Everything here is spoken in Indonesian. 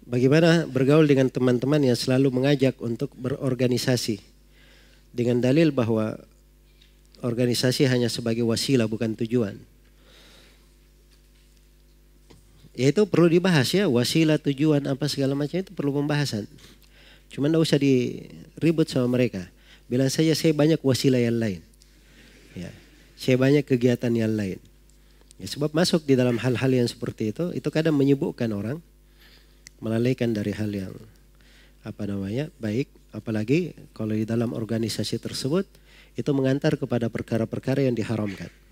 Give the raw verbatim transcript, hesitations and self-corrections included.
bagaimana bergaul dengan teman-teman yang selalu mengajak untuk berorganisasi dengan dalil bahwa organisasi hanya sebagai wasilah bukan tujuan. Ya itu perlu dibahas ya, wasilah, tujuan, apa segala macam itu perlu pembahasan. Cuma tidak usah diribut sama mereka. Bilang saja saya banyak wasilah yang lain. Ya, saya banyak kegiatan yang lain. Ya, sebab masuk di dalam hal-hal yang seperti itu, itu kadang menyibukkan orang, melalaikan dari hal yang apa namanya baik. Apalagi kalau di dalam organisasi tersebut itu mengantar kepada perkara-perkara yang diharamkan.